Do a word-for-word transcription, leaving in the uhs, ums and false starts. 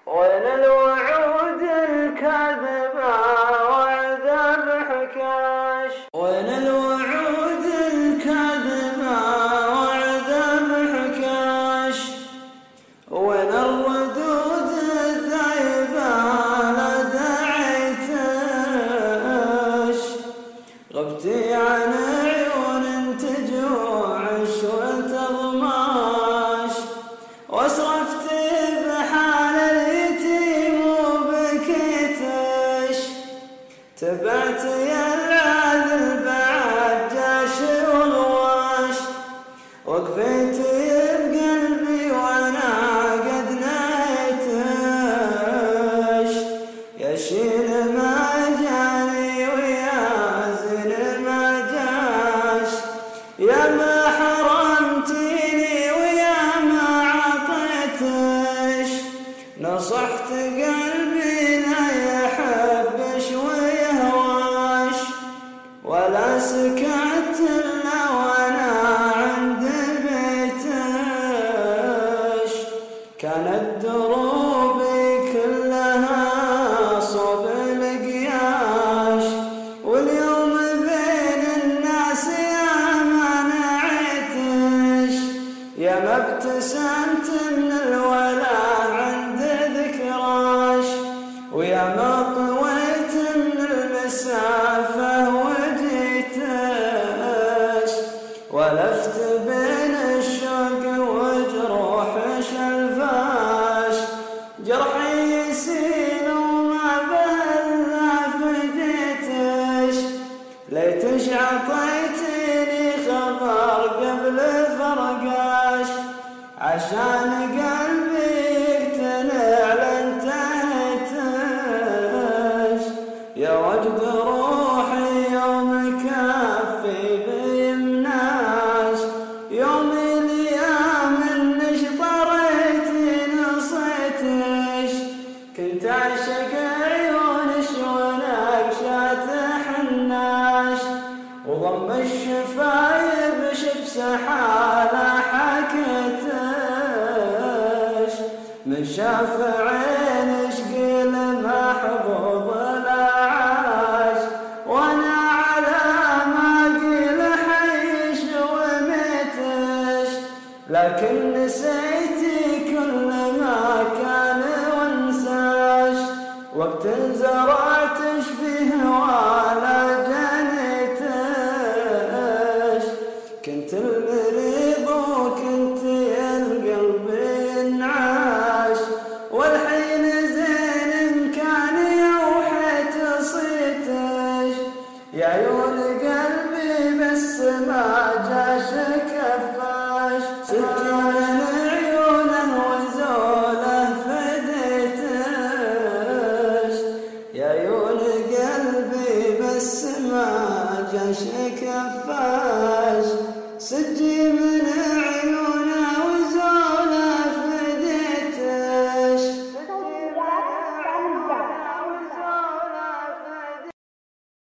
وين الوعود الكاذبة وعذاب حكاش، وين الوعود الكاذبة وعذاب حكاش، وين الردود الذايبة لا داعيتش، غبتي عن عيون تجوعش وتضماش، واسرفتي بحال اليتيم وبكيتش، تبعت يا العذل بعد جاش والغواش، وقفيتي بقلبي وانا قد نيتش، يا شيل ما جاني ويا زين ما جاش، يا ما حرمتيني ويا ما عطيتش، نصحت قلبي لا يحبش ويهواش، ولا سكت الا وانا عند بيتش، كانت دروبي كلها صوب القياش، واليوم بين الناس يا ما نعيتش، يا ما ابتسمت من الولا عند ذكراش، ويا ما طويت من المسافة وجيتش، ولفت بين الشوق وجروح شلفاش، جرحي يسيل وما بهلا فديتش، ليتش عطيتني خبر قبل فرقاش، عشان قلبي يقتنع لانتهيتش، يا وجد روحي يوم كفي بيمناش، يوم الايام انش طريتي نصيتش، كنت اعشق عيونش ونقشات حناش، وضم الشفايب شبس حالة حكيتش، من شاف عينش قيل محظوظ لا عاش، وانا على ما قيل حيش وميتش، لكن نسيتي كل ما كان وانساش، وقت زرع